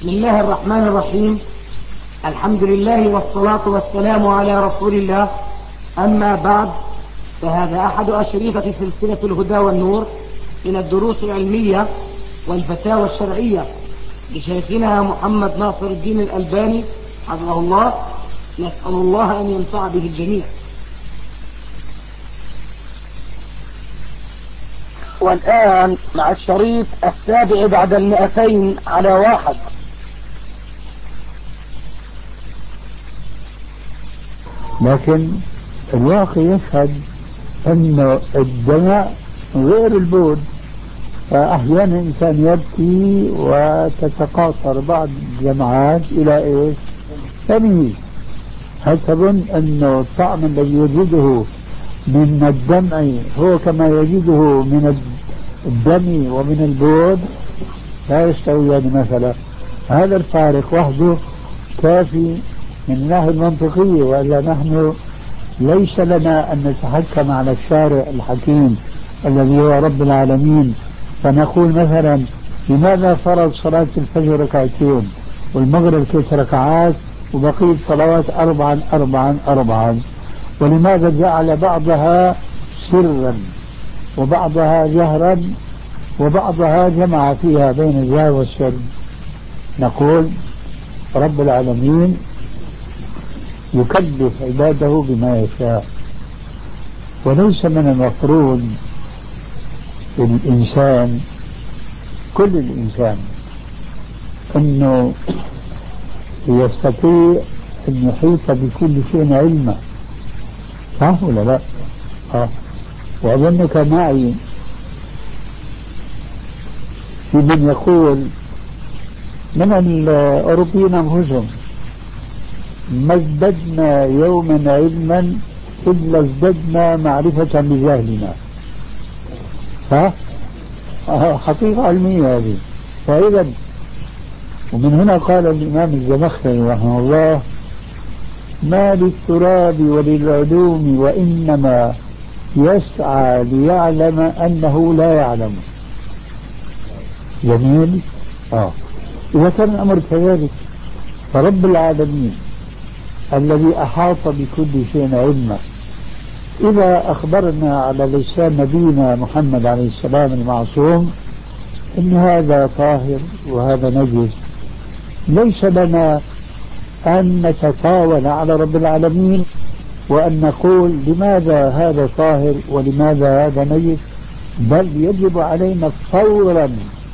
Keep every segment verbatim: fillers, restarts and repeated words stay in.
بسم الله الرحمن الرحيم. الحمد لله والصلاة والسلام على رسول الله. أما بعد، فهذا أحد أشرطة سلسلة الهدى والنور من الدروس العلمية والفتاوى الشرعية لشيخنا محمد ناصر الدين الألباني حفظه الله. نسأل الله أن ينفع به الجميع. والآن مع الشريط السابع بعد المئتين على واحد. لكن الواقع يشهد أن الدمع غير البول، فأحيانا الإنسان يبكي وتتقاطر بعض الدمعات إلى إيش؟ تمييز. هل تظن أن الطعم الذي يجده من الدمع هو كما يجده من الدم ومن البول؟ لا يستويان مثلا. هذا الفارق وحده كافي من الناحية المنطقية، وإلا نحن ليس لنا أن نتحكم على الشارع الحكيم الذي هو رب العالمين، فنقول مثلا لماذا فرض صلاة الفجر ركعتين والمغرب ثلاث ركعات وبقية صلوات أربعا أربعا أربعا، ولماذا جعل بعضها سرا وبعضها جهرا وبعضها جمع فيها بين الجهر والسر؟ نقول رب العالمين يكلف عباده بما يشاء، وليس من المفروض الإنسان كل الإنسان أنه يستطيع أن يحيط بكل شيء علما، صح ولا لا؟ آه. وأظنك معي في من يقول من الأوروبيين أنفسهم ما ازددنا يوما علما إلا ازددنا معرفة بجهلنا. ها؟ آه حقيقة علمية هذه. فإذا ومن هنا قال الإمام الزمخشري رحمه الله: ما للتراب وللعلوم وإنما يسعى ليعلم أنه لا يعلم. جميل؟ آه. إذا كان الأمر كذلك، فرب العالمين الذي أحاط بكل شيء علما إذا أخبرنا على لسان نبينا محمد عليه السلام المعصوم إن هذا طاهر وهذا نجس، ليس لنا أن نتطاول على رب العالمين وأن نقول لماذا هذا طاهر ولماذا هذا نجس، بل يجب علينا فورا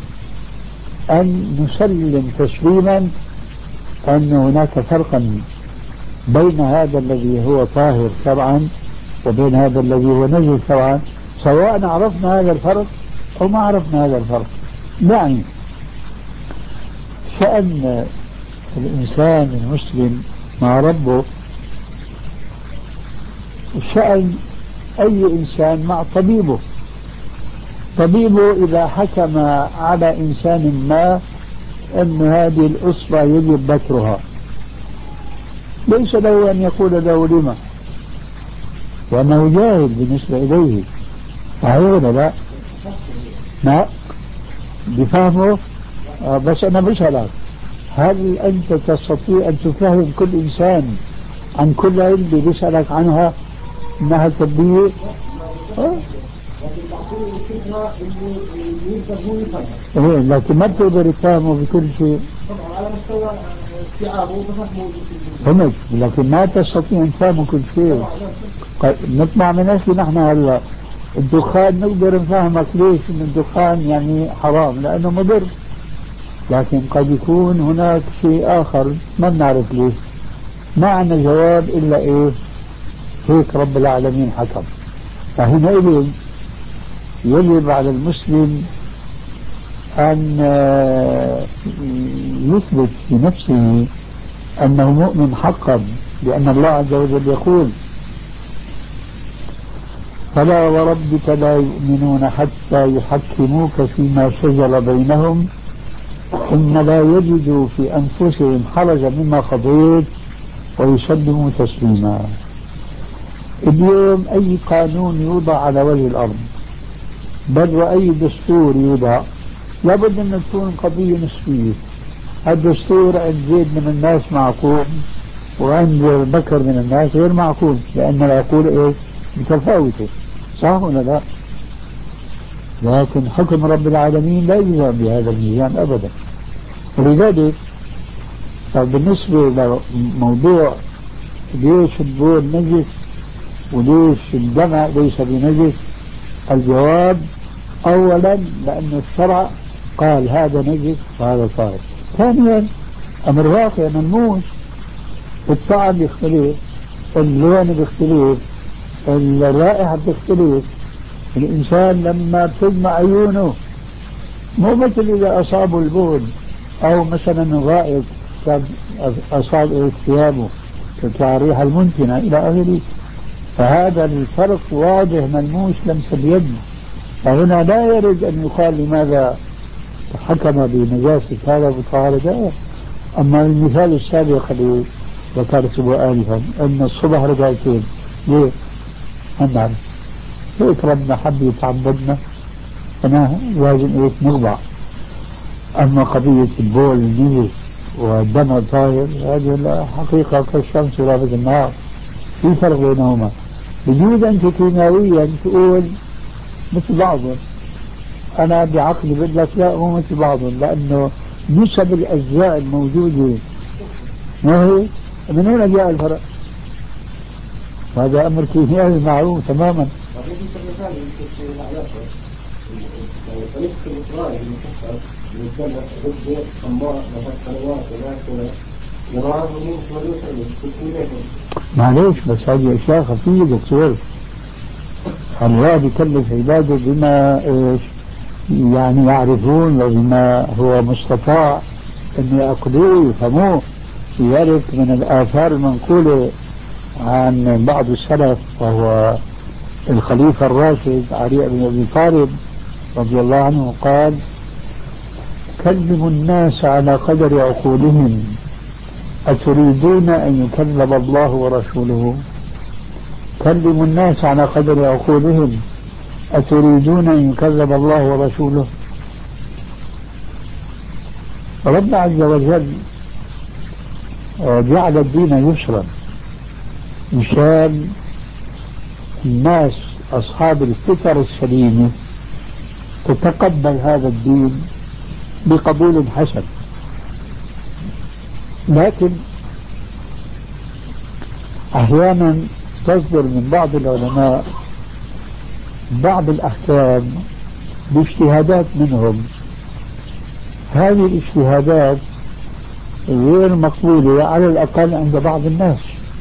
أن نسلم تسليما أن هناك فرقا بين هذا الذي هو طاهر شرعا وبين هذا الذي هو نجس شرعا، سواء عرفنا هذا الفرق أو ما عرفنا هذا الفرق. يعني شأن الإنسان المسلم مع ربه شأن أي إنسان مع طبيبه. طبيبه إذا حكم على إنسان ما أن هذه الأصبع يجب بترها، ليس له أن يقول له لما، وأنه جاهل بالنسبة إليه. صحيح ولا لا؟ لا بفهمه. آه بس أنا بسألك، هل أنت تستطيع أن تفهم كل إنسان عن كل علم بيسألك عنها إنها طبية؟ آه؟ إيه، لكن ما بتقدر تفهمه بكل شيء. على مستوى استيعابه فهمت، لكن ما تستطيع أن تفهمه كل شيء. نطلع من أشي نحن هلا الدخان نقدر نفهمك ليش إن الدخان يعني حرام لأنه مضر، لكن قد يكون هناك شيء آخر ما بنعرف ليش. ما عندنا جواب إلا إيه؟ هيك رب العالمين حكم. فهنا يجب على المسلم أن يثبت بنفسه أنه مؤمن حقا، لأن الله عز وجل يقول: فلا وربك لا يؤمنون حتى يحكموك فيما شجر بينهم ثم لا يجدوا في أنفسهم حرجا مما قضيت ويسلموا تسليما. اليوم أي قانون يوضع على وجه الأرض بل وأي دستور يوضع لابد أن تكون قضية نسبية. الدستور عند زيد من الناس معقول وعند بكر من الناس غير معقول، لأن العقول إيه متفاوتة، صح ولا لا؟ لكن حكم رب العالمين لا يلزم بهذا الميزان أبدا. ولذلك بالنسبة لموضوع ليش البول نجس وليش الدمع ليس بنجس، الجواب أولا لأن الشرع قال هذا نجس وهذا طاهر. ثانيا أمر واقع ملموس، الطعم يختلف، اللون بيختلف، الرائحة بتختلف. الإنسان لما بتجمع عيونه مو مثل إذا أصابه البول أو مثلا غائط أصاب ثيابه كالريحة المنتنة إلى آخره، فهذا الفرق واضح ملموس لمس اليد. فهنا لا يرد أن يقال لماذا حكم بنجاسة هذا بطهارة ذاك. أما المثال السابق الذي ذكرته آنفا أن الصبح ركعتين، ليه؟ ما نعرف، هيك ربنا حب يتعبدنا أنا لازم هيك نخضع. أما قضية البول النجس والدم الطاهر هذه الحقيقة كالشمس ورابط النهار، في فرق بينهما. بجوز أنت كيميائيا تقول مثل بعضهم، أنا بعقلي بقول لك لا مو مثل بعضهم، لأنه نسب الأجزاء الموجودة ما هي من هنا جاء الفرق. هذا أمر كيميائي معروف تماما. معليش بس هذه أشياء خفية دكتور، الله بيكلف عباده بما إيش يعني يعرفون وبما هو مستطاع أن يأخذوه يفهموه. لذلك من الآثار المنقولة عن بعض السلف وهو الخليفة الراشد علي بن أبي طالب رضي الله عنه قال: كلموا الناس على قدر عقولهم، أتريدون أن يكذب الله ورسوله؟ كلموا الناس على قدر عقولهم، أتريدون أن يكذب الله ورسوله؟ رب عز وجل جعل الدين يسرا مشان الناس أصحاب الفطر السليمة تتقبل هذا الدين بقبول حسن. لكن أحيانا تصدر من بعض العلماء بعض الأحكام باجتهادات منهم، هذه الاجتهادات غير مقبولة على الأقل عند بعض الناس،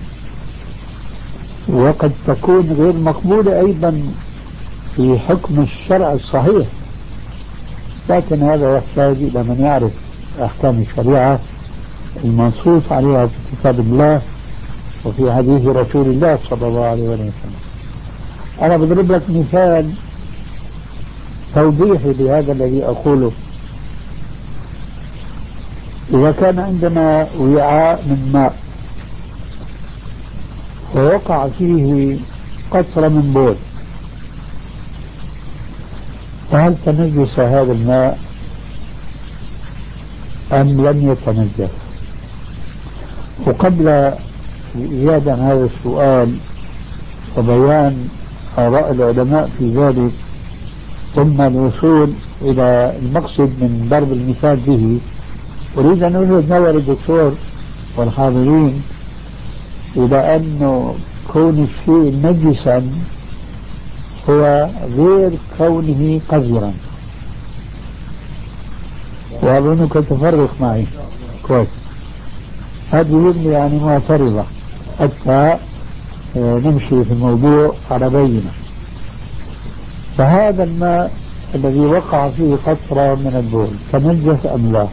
وقد تكون غير مقبولة أيضا في حكم الشرع الصحيح. لكن هذا يحتاج إلى من يعرف أحكام الشريعة المنصوص عليها في كتاب الله وفي حديث رسول الله صلى الله عليه وسلم. أنا بضرب لك مثال توضيحي لهذا الذي أقوله. إذا كان عندنا وعاء من ماء ووقع فيه قطرة من بول، فهل تنجس هذا الماء أم لم يتنجس؟ وقبل زيادة عن هذا السؤال وبيان آراء العلماء في ذلك ثم الوصول إلى المقصد من ضرب المثال به، أريد أن أوجد نظر الدكتور والحاضرين إلى أنه كون الشيء نجسا هو غير كونه قذرا. وأظنك تفرق معي كويس، هذه يعني معترضة حتى نمشي في الموضوع على بينة. فهذا الماء الذي وقع فيه قطرة من البول تنجس أم لا؟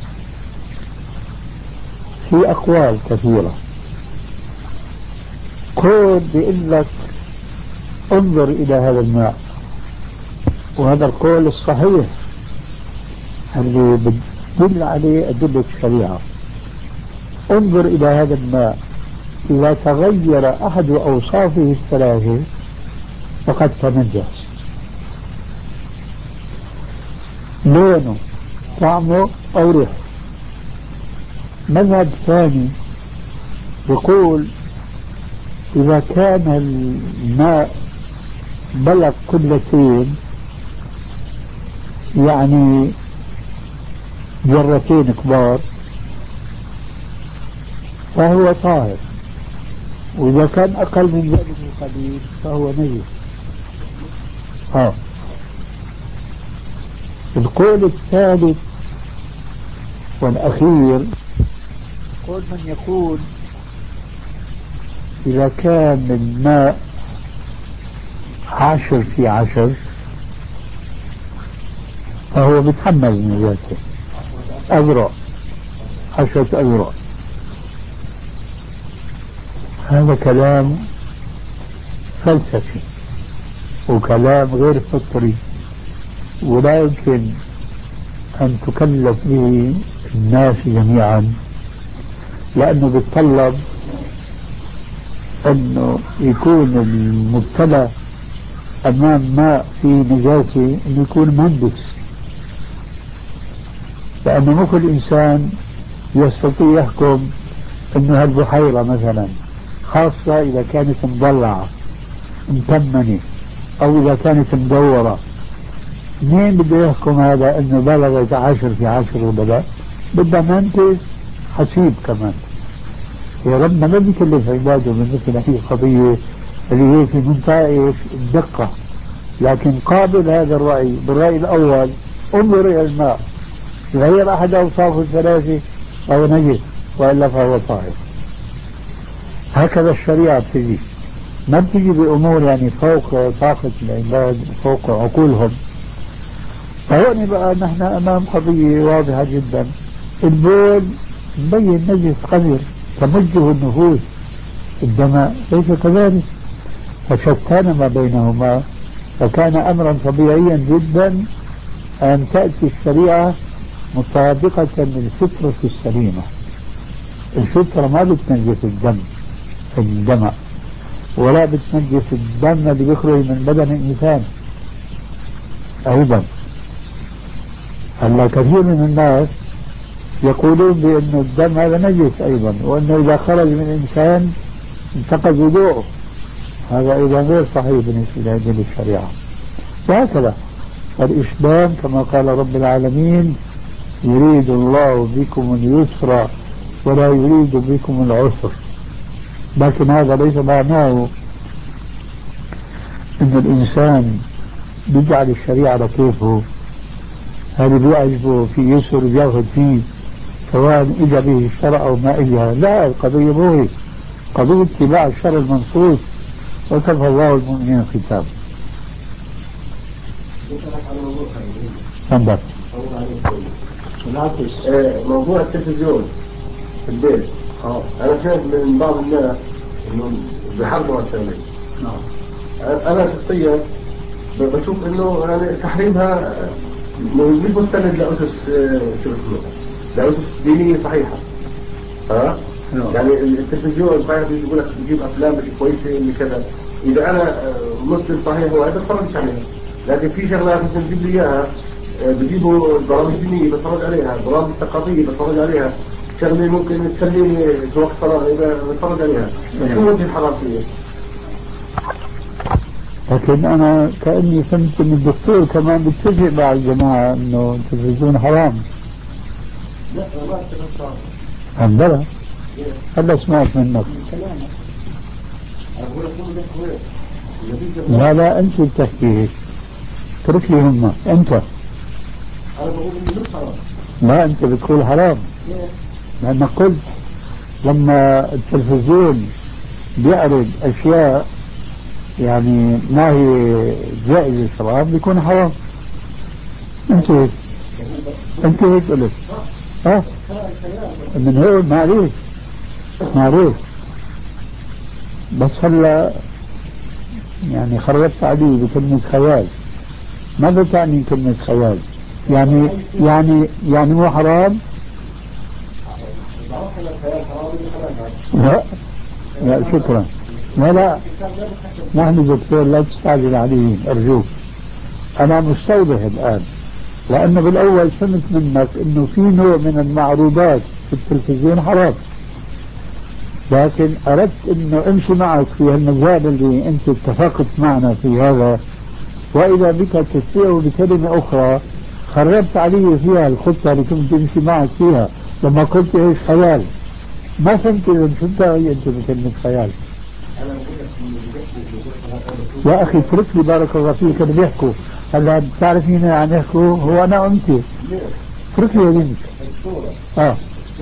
في أقوال كثيرة. قول بيقول لك انظر إلى هذا الماء، وهذا القول الصحيح اللي بتدل عليه أدلة الشريعة. انظر إلى هذا الماء، إذا تغير أحد أوصافه الثلاثة فقد تنجس: لونه، طعمه، أو ريحه. مذهب ثاني يقول إذا كان الماء بلغ قلتين يعني جرتين كبار فهو طاهر، وإذا كان أقل من ذلك بقليل فهو نجس. آه. القول الثالث والأخير قول من يقول إذا كان الماء عشر في عشر فهو بيتحمل نجاسة أذرع، عشرة أذرع. هذا كلام فلسفي وكلام غير فطري، ولا يمكن أن تكلف به الناس جميعا، لأنه بيتطلب أنه يكون المبتلى أمام ماء في نجاسة أنه يكون مهندس، لأنه مو كل إنسان يستطيع يحكم أنه هالبحيرة مثلا، خاصة إذا كانت مضلعة متمنة أو إذا كانت مدورة، مين بده يحكم هذا أنه بلغت عشر في عشر ولا لا؟ بدها مهندس حسيب كمان. يا ربنا ما بيكلف عباده من مثل هذه القضية اللي هي في منطقة الدقة، لكن قابل هذا الرأي بالرأي الأول. انظر إلى الماء، غير أحد أوصافه الثلاثة فهو نجس وإلا فهو طاهر. هكذا الشريعة بتجي، ما بتجي بأمور يعني فوق طاقة العباد فوق عقولهم. فهون بقى نحن أمام قضية واضحة جدا، البول مبين نجس قذر تمجه النفوس، الدماء ليس كذلك، فشتان ما بينهما. فكان أمرا طبيعيا جدا أن تأتي الشريعة مطابقة للفطرة السليمة. الفطرة ما بتنجس الدم الدماء ولا بتنجس الدم اللي بيخرج من بدن الإنسان أيضا. هلا كثير من الناس يقولون بأن الدم هذا نجس أيضا، وأنه إذا خرج من الإنسان انتقض وضوءه، هذا أيضا غير صحيح بالنسبة لهذه الشريعة. وهكذا الإسلام كما قال رب العالمين يريد الله بكم اليسر ولا يريد بكم العسر، لكن هذا ليس معناه أن الإنسان بيجعل الشريعة على كيفه، هذا بيعجبه في يسر بياخذ فيه سواء إجا به الشرع أو ما إجا. لا، القضية مو هيك، قضية اتباع الشرع المنصوص، وكفى الله المؤمنين القتال. تفضل. موضوع التلفزيون في البيت، أنا شايف من بعض الناس إنه بحرموا التلفزيون. أنا شخصيا بشوف إنه يعني تحريمها مش مستند لأسس شو اسمه لأسس دينية صحيحة. ها؟ يعني التلفزيون صحيح بيقول لك بيجيب أفلام مش كويسة اللي كذا، إذا أنا مسلم صحيح هو أنا بتفرج عليها، لكن في شغلات مثل بيجيب لي إياها بجيبوا برامج دينية بتفرج عليها، برامج ثقافية بتفرج عليها، شغلة ممكن تسليني في وقت فراغي بتفرج عليها. شو وجه الحرام فيها؟ لكن أنا كأني فهمت من الدكتور كمان بتفق مع الجماعة إنه التلفزيون حرام. لا ما اتفق. عندنا هلا سمعت منك. لا لا أنت بتحكي هيك، اترك لي هم أنت. أنا بقول إنه مش حرام. لا أنت بتقول حرام، لأنك قلت لما التلفزيون بيعرض أشياء يعني ما هي جائزة شرعا بيكون حرام. انت هيك انت هيك قلت. ها من هون معروف معروف، بس هلا يعني خرجت عليه بكلمة خيال. ماذا تعني كلمة خيال؟ يعني يعني يعني مو حرام؟ لا لا شكرا. لا لا نحن دكتور لا تستعجل عليه أرجوك. أنا مستوضح الآن، لأنه بالأول فهمت منك إنه في نوع من المعروضات في التلفزيون حرام، لكن أردت أنه أمشي معك في المجال اللي أنت اتفقت معنا في هذا، وإذا بك تسيء بكلمة أخرى خربت علي فيها الخطة اللي كنت أمشي معك فيها لما قلت إيش خيال. ما فهمت إذا شو بتعني أنت بكلمة خيال. يا أخي اترك لي بارك الله فيك اللي بيحكوا. هلا بتعرف مين عم يحكوا؟ هو أنا وأنت. اترك لي يا بنت. آه.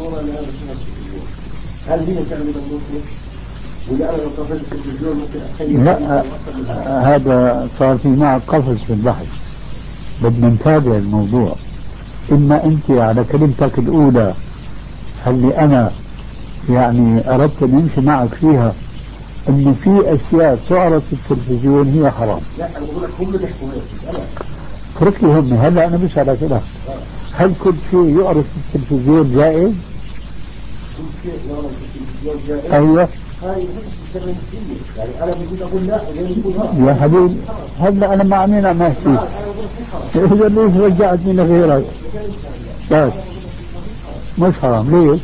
هل هي تعمل المسلم؟ ولا أنا لو طفلت التلفزيون ممكن لا هذا صار في معك قفز في البحث، بدنا نتابع الموضوع. إما أنت على كلمتك الأولى اللي أنا يعني أردت أن أمشي معك فيها إن في أشياء تعرض في التلفزيون هي حرام. لا أنا بقول لك هم اللي يحكوا هيك. اترك لي هم. هلا أنا بسألك أنا هل كل شيء يعرض في التلفزيون جائز؟ كل شيء يعرض في التلفزيون جائز؟ أيوه. هاي يعني أنا بقول أقول لا غير يا حبيبي هلا أنا مع مين عم أحكي؟ إذا ليش رجعتني لغيرك؟ طيب مش حرام ليش؟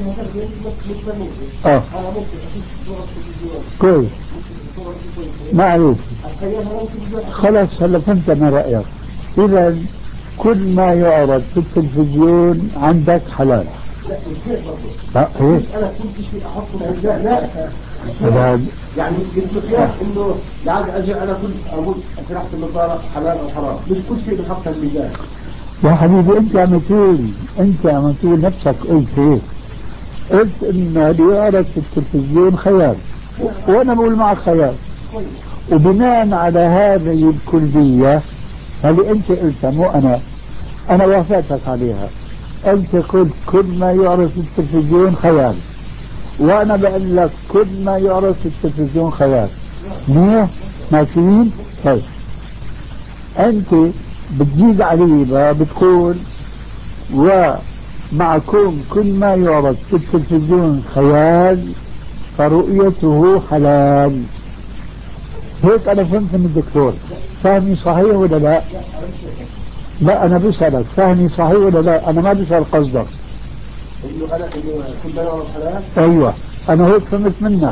اه كويس معروف. خلاص هلا فهمت أنا رأيك. إذا كل ما يعرض في التلفزيون عندك حلال. لا ايه؟ انا كل شيء احطه لا لا يعني المقياس انه يعني اجي انا كنت اقول اشرح النظاره حلال او حرام، مش كل شيء بحط الميزان. يا حبيبي انت عم تقول انت عم تقول نفسك قلت هيك، قلت ان اللي يعرض في التلفزيون خيال وانا بقول معك خيال، وبناء على هذه الكلية اللي انت قلتها مو انا انا وافقتك عليها. انت قلت كل ما يعرض في التلفزيون خيال وانا بقول لك كل ما يعرض في التلفزيون خيال. منيح ماشيين؟ طيب انت بتزيد علي بقى بتقول ومعكم كل ما يعرض في التلفزيون خيال فرؤيته حلال. هيك انا فهمت من الدكتور. فهمي صحيح ولا لا؟ لا انا بسألك فهمي صحيح ولا لا؟ انا ما بسأل قصدك. انه انا انه كل ما يعرض حلال؟ ايوه انا هيك فهمت منك.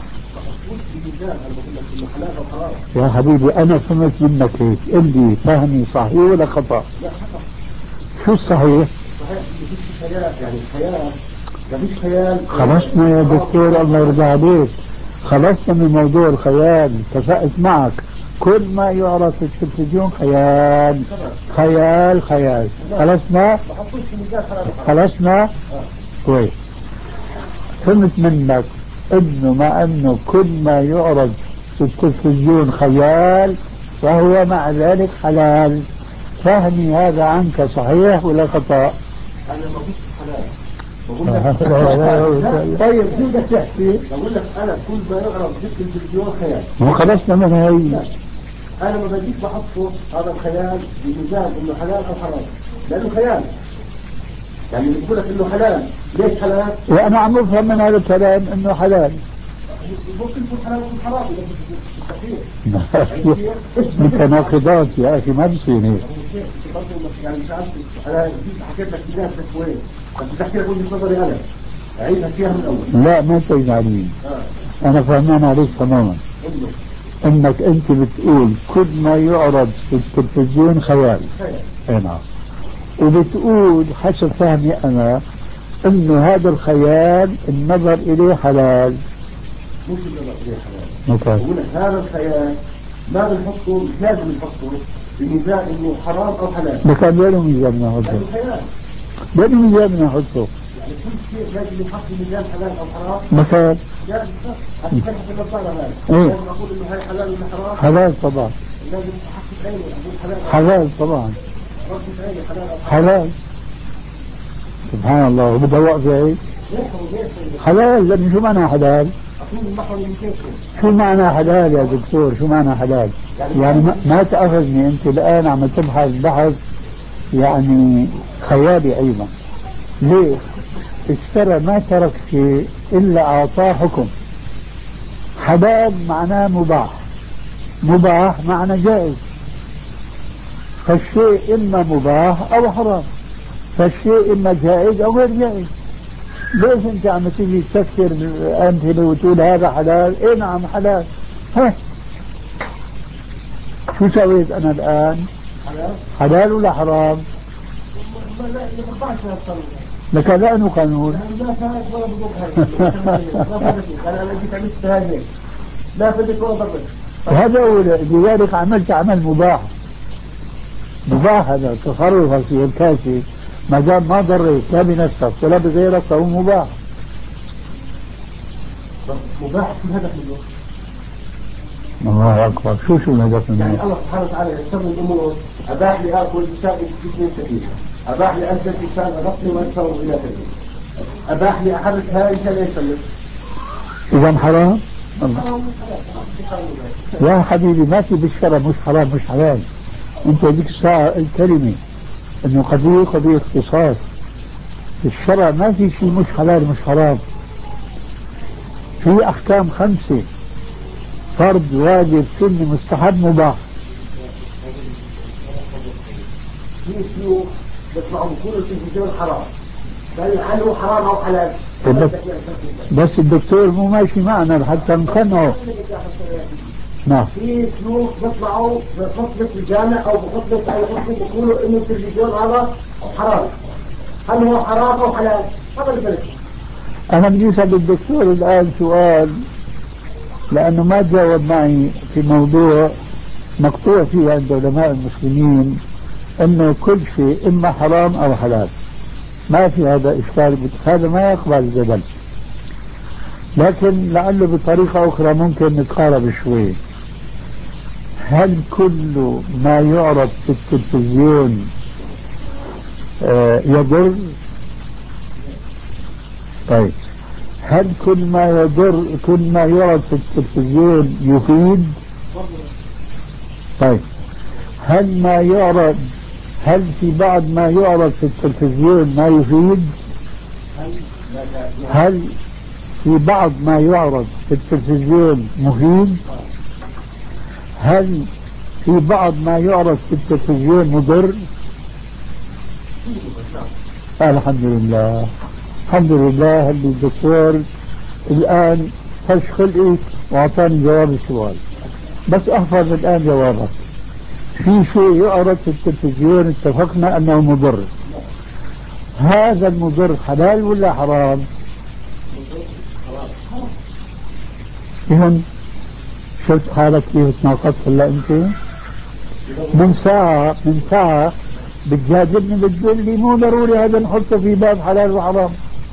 يا حبيبي انا فهمت منك هيك. قل لي فهمي صحيح ولا خطأ؟ لا خطأ. شو الصحيح؟ صحيح مفيش خيال، يعني خيال مفيش خيال. خلصنا يا دكتور الله يرضى عليك، خلصنا من موضوع الخيال. اتفقت معك كل ما يعرض في التلفزيون خيال خيال خيال. خلصنا خلصنا كويس. فهمت منك انه مع انه كل ما يعرض في التلفزيون خيال فهو مع ذلك حلال. فهمي هذا عنك صحيح ولا خطأ؟ انا ما قلت حلال بقول لك طيب شو بدك تحكي؟ بقول لك انا كل ما يعرض في التلفزيون خيال. مو خلصنا من هي. انا ما بديش بحطه هذا الخيال بميزان انه حلال او حرام، لانه خيال. يعني بقول لك انه حلال، ليش حلال؟ وانا عم افهم من هذا الكلام انه حلال. ممكن يكون حلال ويكون حرام متناقضات يا اخي ما بصير هيك. يعني مش عارف انا حكيت لك اياها شوي بس بحكي لك وجهه نظري انا اعيدها فيها من الاول. لا ما تعيد علي. آه. انا فهمان عليك تماما انك انت بتقول كل ما يعرض في التلفزيون خيال. اي نعم. وبتقول حسب فهمي انا انه هذا الخيال النظر اليه حلال. مش النظر اليه حلال. مثلا بقول لك هذا الخيال ما بنحطه مش لازم نحطه بميزان انه حرام او حلال. لكن وين ميزان نحطه؟ لانه خيال. وين ميزان نحطه؟ يعني كل شيء لازم يحط بميزان حلال او حرام. مثلا لازم حتى كلمة النصارى هذا. إيه؟ لازم اقول انه هاي حلال ولا حرام؟ حلال طبعا. لازم احط عيني اقول حلال. حلال طبعا. ربط عيني حلال او حلال. سبحان الله وبدها وقفة هيك؟ حلال. لأن شو معنى حلال؟ شو معنى حلال يا دكتور؟ شو معنى حلال؟ يعني ما, ما تأخذني أنت الآن عم تبحث بحث يعني خيالي أيضا. ليه؟ اشترى ما ترك شيء إلا أعطاه حكم. حلال معناه مباح، مباح معنى جائز. فالشيء إما مباح أو حرام، فالشيء إما جائز أو غير جائز. ليش انت عم تيجي تفكر امثله وتقول هذا حلال؟ ايه نعم حلال. ها شو سويت انا الان؟ حلال ولا حرام؟ لك لانه قانون. لا فدك ولا ضربك. هذا هو، لذلك عملت عمل مباح. مباح هذا تصرفك في الكاسي ما دام ما ضريت لا بنفسك ولا بغيرك فهو مباح. مباح شو الهدف منه؟ الله اكبر. شو شو الهدف منه؟ يعني الله سبحانه وتعالى يستخدم الامور. اباح لي اكل بساق جسمي سكين، اباح لي البس لسان غطني وانشر الى كذا، اباح لي احرك هاي انسان يسلم. اذا حرام؟ الله. يا حبيبي ما في بالشرع مش حرام مش حلال. انت ذيك الساعة الكلمة انه قضية قضية اختصاص. في الشرع ما في شيء مش حلال مش حرام. في احكام خمسة: فرض واجب سنة مستحب مباح. في شيوخ يطلعوا بيقولوا التلفزيون حرام، بل هل هو حرام او حلال؟ بس, بس الدكتور مو ماشي معنا حتى نقنعه. نعم. في شيوخ بيطلعوا بخطبة الجامع او بخطبة اي خطبة بيقولوا انه التلفزيون هذا حرام. هل هو حرام او حلال؟ هذا الفرق. انا بدي اسال الدكتور الان سؤال لانه ما تجاوب معي في موضوع مقطوع فيه عند علماء المسلمين انه كل شيء اما حرام او حلال. ما في هذا اشكال، هذا ما يقبل الجدل. لكن لعله بطريقة اخرى ممكن نتقارب شوي. هل كل ما يعرض في التلفزيون آه يضر؟ طيب هل كل ما يضر كل ما يعرض في التلفزيون يفيد؟ طيب هل ما يعرض هل في بعض ما يعرض في التلفزيون ما يفيد؟ هل في بعض ما يعرض في التلفزيون مفيد؟ هل في بعض ما يعرض في التلفزيون مضر؟ الحمد لله الحمد لله. هل الدكتور الآن فش خلقي وأعطاني جواب السؤال، بس أحفظ الآن جوابك. في شيء يعرض في التلفزيون اتفقنا أنه مضر، هذا المضر حلال ولا حرام؟ إذن شفت حالك كيف تناقضت هلا أنت؟ من ساعة من ساعة بتجادلني بتقول لي مو ضروري هذا نحطه في باب حلال وحرام.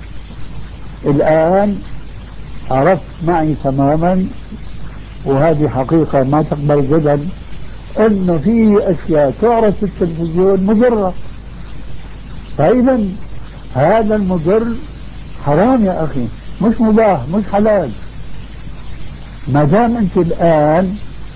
الآن عرفت معي تماما، وهذه حقيقة ما تقبل جدل، انه في اشياء تعرض في التلفزيون مضرة. فاذا هذا المضر حرام يا اخي، مش مباح مش حلال. ما دام انت الان،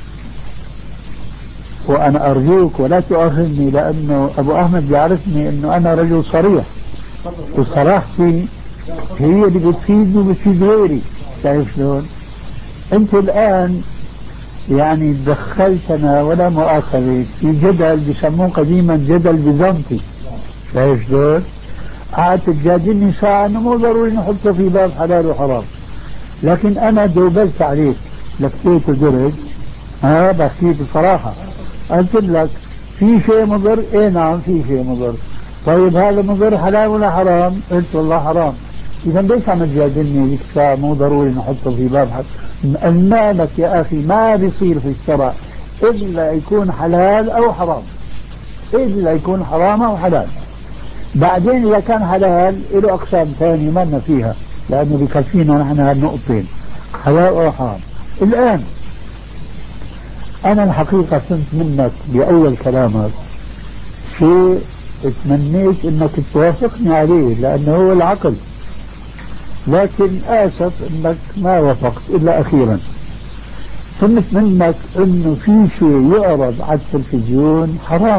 وانا ارجوك ولا تؤاخذني لانه ابو احمد يعرفني انه انا رجل صريح، وصراحتي هي اللي بتفيدني وبتفيد غيري. شايف شلون؟ انت الان يعني دخلتنا ولا مؤاخذة في جدل بيسموه قديما جدل بيزنطي. شايف شلون؟ قعدت تجادلني ساعة انه مو ضروري نحطه في باب حلال وحرام، لكن انا دوبلت عليك لفيت ودرج. ها بحكيك بصراحة، قلت لك في شيء مضر. ايه نعم في شيء مضر. طيب هذا مضر حلال ولا حرام؟ قلت والله حرام. اذا ليش عم تجادلني ذيك الساعة مو ضروري نحطه في باب حلال؟ المالك يا أخي ما بيصير في الشرع إلا يكون حلال أو حرام، إلا يكون حرام أو حلال. بعدين إذا كان حلال له أقسام ثانية ما فيها، لأنه بكفينا نحن هالنقطتين حلال أو حرام. الآن أنا الحقيقة فهمت منك بأول كلامك شيء تمنيت أنك توافقني عليه لأنه هو العقل، لكن آسف أنك ما وافقت إلا أخيرا. فهمت منك أنه في شيء يعرض على التلفزيون حرام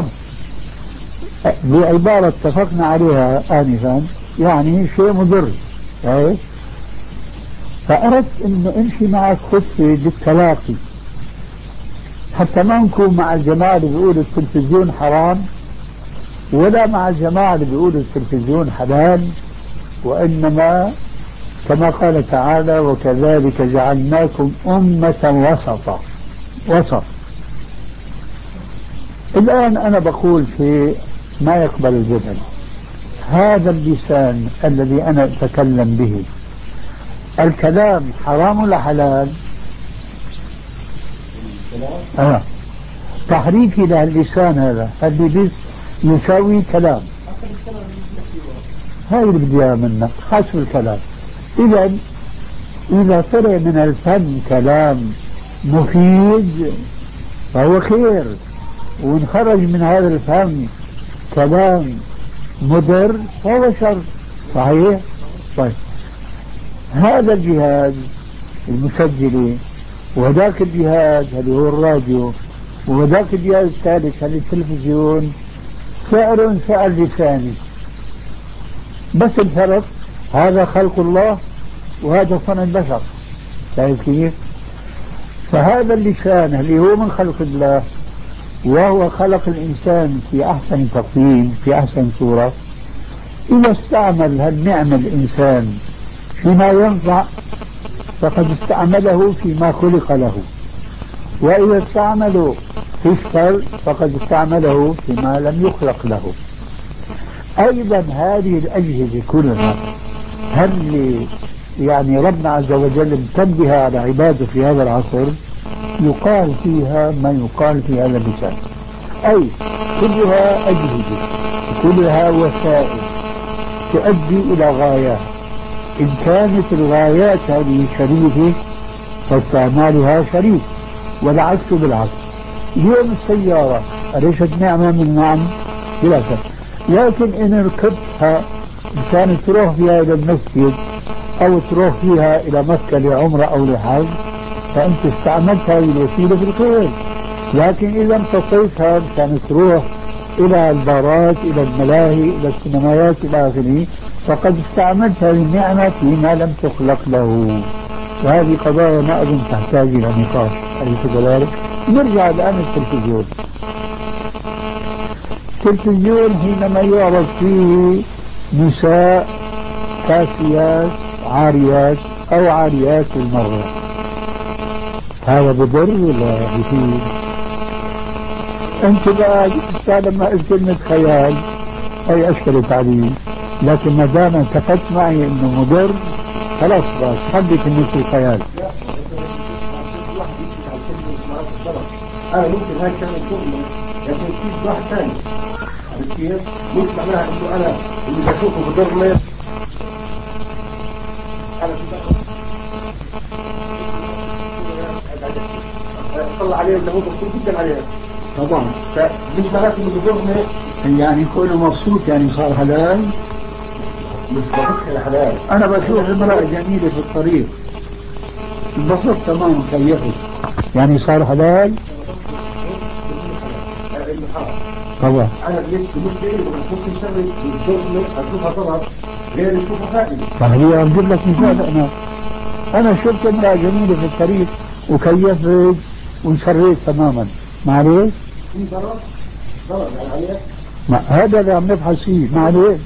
بعبارة اتفقنا عليها آنفا، يعني شيء مضر. فأردت أنه أمشي معك خطوة بالتلاقي حتى ما نكون مع الجماعة اللي بيقولوا التلفزيون حرام، ولا مع الجماعة اللي بيقولوا التلفزيون حلال، وإنما كما قال تعالى وكذلك جعلناكم أمة وسطا وسط. الآن أنا بقول في ما يقبل الجدل، هذا اللسان الذي أنا أتكلم به الكلام حرام ولا حلال؟ آه. تحريكي للسان هذا اللي يساوي كلام، هاي اللي بدي اياها منك حسب الكلام. إذا إذا طلع من الفم كلام مفيد فهو خير، وإن خرج من هذا الفم كلام مضر فهو شر. صحيح؟ طيب هذا الجهاز المسجل وذاك الجهاز اللي هو الراديو وذاك الجهاز الثالث اللي التلفزيون سعر سعر لساني، بس الفرق هذا خلق الله وهذا صنع البشر. شايف كيف؟ فهذا اللسان اللي هو من خلق الله وهو خلق الإنسان في أحسن تقويم في أحسن صورة، إذا استعمل هالنعمة الإنسان فيما ينفع فقد استعمله فيما خلق له، وإذا استعمله في الشر فقد استعمله فيما لم يخلق له. أيضا هذه الأجهزة كلها هل يعني ربنا عز وجل انتبه على عباده في هذا العصر يقال فيها ما يقال في هذا اللسان، أي كلها أجهزة كلها وسائل تؤدي إلى غايات، إن كانت الغايات هذه شريفة فاستعمالها شريف والعكس بالعكس. اليوم السيارة أليست نعمة من النعم؟ بلا شك، لكن إن ركبتها إن كانت تروح فيها إلى المسجد أو تروح فيها إلى مكة لعمرة أو لحج فأنت استعملت هذه الوسيلة في الخير. لكن إذا امتصيتها كانت تروح إلى البارات إلى الملاهي إلى السينمايات إلى آخره فقد استعملت هذه النعمة فيما لم تخلق له. وهذه قضايا ما أظن تحتاج إلى نقاش. أليس كذلك؟ نرجع الآن للتلفزيون. التلفزيون حينما يعرض فيه نساء كاسيات عاريات أو عاريات بالمرة هذا بضر ولا بفيد؟ أنت بقى لما قلت كلمة خيال أي أشكلت علي، لكن ما دام اتفقت معي إنه مضر خلاص بقى خلي كلمة الخيال. أنا ممكن هاي كانت تؤمن لكن في واحد ثاني عرفت كيف؟ مش معناها إنه أنا اللي بشوفه بضرني أنا طلع عليه اللي هو بخطور جدا عليه طبعا فمش معناته إنه بضرني يعني يكون مبسوط يعني صار حلال. مش بضرني حلال. أنا بشوف امرأة جميلة في الطريق انبسط تمام كيفت يعني صار حلال. طبعا أنا ليش بمشكلة وبشوف الشغل الدولة أشوفها طبعا غير يشوفها فائدة. فهي أجيب لك مثال. أنا أنا شفت امرأة جميلة في الطريق وكيفت وانشريت تماما معليش؟ في ضرر؟ ضرر يعني عليه؟ ما هذا اللي عم نبحث فيه معليش؟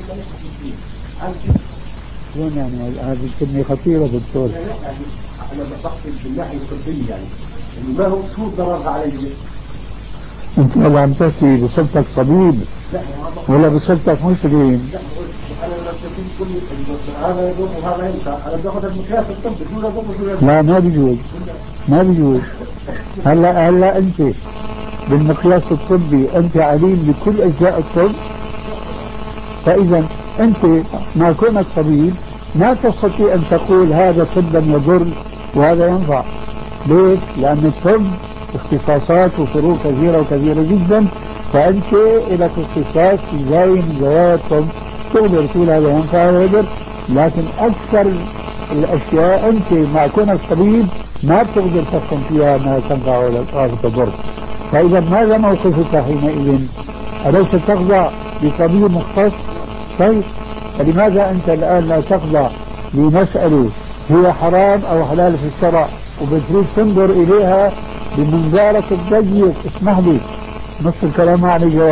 شلون يعني هذه الكلمة خطيرة دكتور؟ يعني أنا بحث بالناحية الطبية يعني إنه ما هو شو ضررها عليه؟ أنت اللي عم تحكي بصفتك طبيب ولا بصفتك مسلم؟ لا أنا لما تقول كل هذا يضر وهذا ينفع أنا باخذ المقياس الطبي شو يضر وشو ينفع. لا ما بيجوز ما بيجوز. هلا هلا أنت بالمقياس الطبي أنت عليم بكل أجزاء الطب، فإذا أنت ما كونك طبيب ما تستطيع أن تقول هذا طبا يضر وهذا ينفع. ليش؟ لأن الطب اختصاصات وفروق كثيرة وكثيرة جدا، فأنت لك اختصاص في زاوية من زوايا الطب تقدر تقول هذا ينفع وهذا يضر، لكن أكثر الأشياء أنت مع كونك طبيب ما بتقدر تفهم فيها أنها تنفع ولا تضر. فإذا ماذا موقفك حينئذ؟ أليس تخضع لطبيب مختص؟ طيب فلماذا أنت الآن لا تخضع لمسألة هي حرام أو حلال في الشرع وبتريد تنظر إليها بمنظارك الضيق؟ اسمح لي نص الكلام عن الجواب.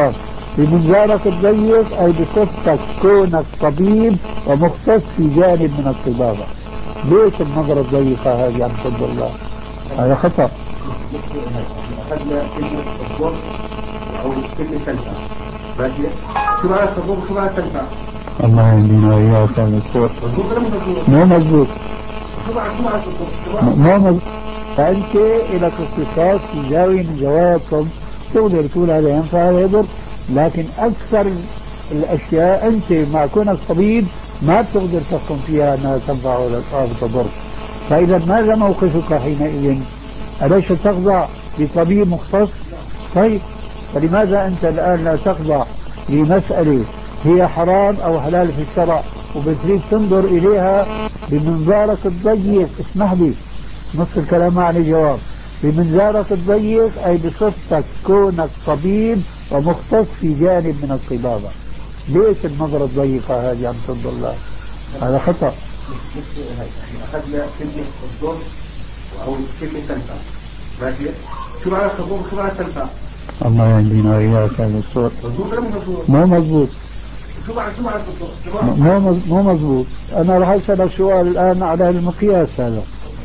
بمنظارك الضيق أي بصفتك كونك طبيب ومختص في جانب من الطبابة. ليش النظرة الضيقة هذه عم تقول الله؟ هذا خطأ. أخذنا كلمة الضر أو كلمة تنفع. ماشي؟ شو معنى الضر وشو معنى تنفع؟ الله يهدينا وإياك يا دكتور. مو مضبوط. شو معنى شو معنى الضر؟ مو مضبوط. فأنت لك اختصاص في زاوية من زواياكم تقدر تقول هذا ينفع هذا يضر، لكن أكثر الأشياء أنت مع كونك طبيب ما بتقدر تحكم فيها أنها تنفع أو تضر. فإذا ماذا موقفك حينئذ؟ أليس تخضع لطبيب مختص؟ طيب فلماذا أنت الآن لا تخضع لمسألة هي حرام أو حلال في الشرع وبتريد تنظر إليها بمنظارك الضيق؟ اسمح لي نص الكلام على جواب. بمنظارك الضيق أي بصفتك كونك طبيب ومختص في جانب من الطبابة. ليش النظرة الضيقة هذه عم تضل؟ هذا خطأ. أخذنا كلمة الضر أو كلمة تنفع. ماشي؟ شو معنى الضر وشو معنى تنفع؟ الله يهدينا وإياك يا دكتور. مو مضبوط. شو معنى شو معنى الضر؟ مو مو مضبوط. أنا راح أسألك سؤال الآن على المقياس هذا.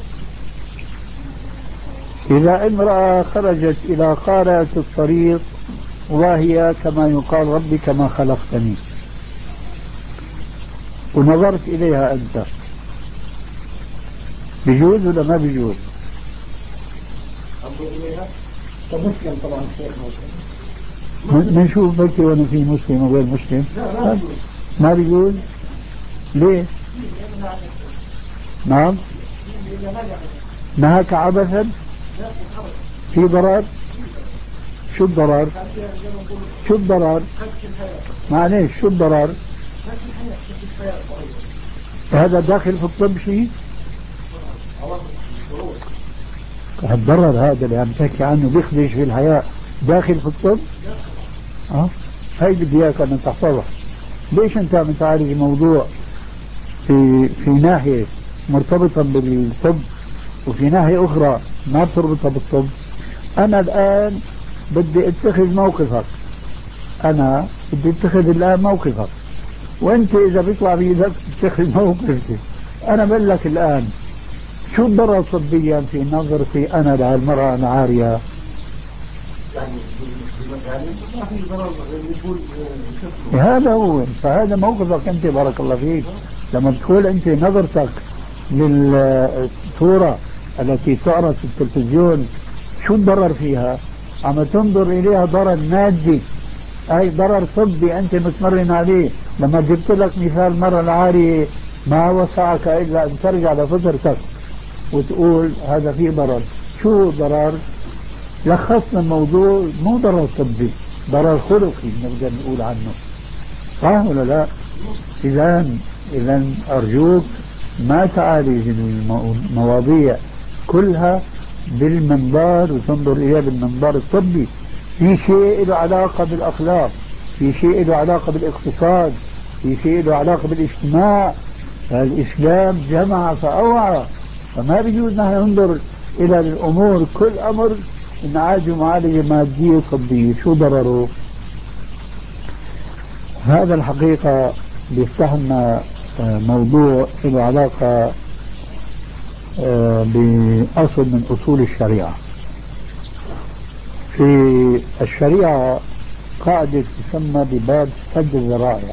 إذا امرأة خرجت إلى قارعة الطريق وهي كما يقال ربي كما خلقتني ونظرت إليها أنت، بيجوز ولا ما بيجوز؟ أنظر إليها كمسلم طبعا الشيخ بنشوف بكي وانا في مسلم وغير مسلم. لا لا ما بيجوز. ليه؟ نعم نهاك عبثا في ضرر. شو الضرر؟ شو الضرر؟ معليش شو الضرر؟ هذا داخل في الطب شيء؟ الضرر هذا اللي عم تحكي عنه بيخدش في الحياة داخل في الطب؟ اه هاي بدي اياك ان تحفظها. ليش انت عم تعالج موضوع في في ناحية مرتبطة بالطب وفي ناحية اخرى ما بتربطها بالطب؟ انا الان بدي اتخذ موقفك، انا بدي اتخذ الان موقفك، وانت اذا بيطلع بيدك تتخذ موقفك. انا بقول لك الان شو الضرر طبيا في نظرتي انا لهالمرأة العارية؟ هذا هو. فهذا موقفك انت بارك الله فيك. لما تقول انت نظرتك للصورة التي تعرض في التلفزيون شو الضرر فيها؟ عم تنظر اليها ضرر مادي، اي ضرر طبي انت متمرن عليه. لما جبت لك مثال مرة العارية ما وسعك الا ان ترجع لفطرتك وتقول هذا فيه ضرر. شو ضرر؟ لخصنا الموضوع مو ضرر طبي، ضرر خلقي نقدر نقول عنه، صح ولا لا؟ اذا اذا ارجوك ما تعالج المواضيع كلها بالمنظار وتنظر اليها بالمنظار الطبي. في شيء له علاقه بالاخلاق، في شيء له علاقه بالاقتصاد، في شيء له علاقه بالاجتماع. الاسلام جمع فاوعى، فما بيجوز نحن ننظر الى الامور كل امر نعالج معالجه ماديه طبيه. شو ضرره؟ هذا الحقيقه بيفتح لنا موضوع له علاقه بأصل من أصول الشريعة. في الشريعة قاعدة تسمى بباب سد الذرائع.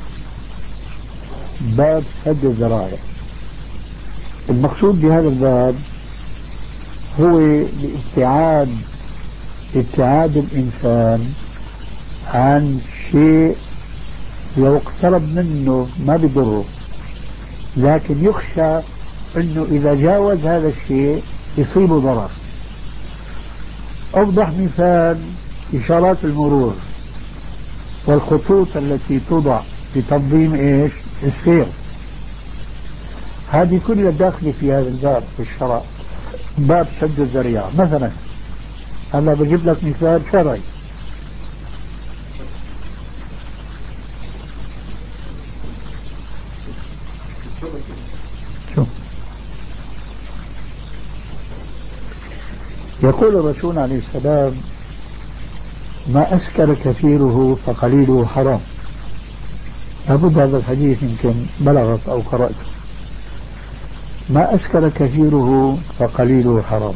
باب سد الذرائع المقصود بهذا الباب هو الابتعاد ابتعاد الإنسان عن شيء لو اقترب منه ما بيضره، لكن يخشى انه اذا جاوز هذا الشيء يصيبه ضرر. اوضح مثال اشارات المرور والخطوط التي توضع لتنظيم ايش؟ السير. هذه كلها داخله في هذا الباب في الشرع، باب سد الذريعة. مثلا هلا بجيب لك مثال شرعي. شو يقول الرسول عليه السلام ما أسكر كثيره فقليله حرام. لابد هذا الحديث يمكن بلغت أو قرأت. ما أسكر كثيره فقليله حرام.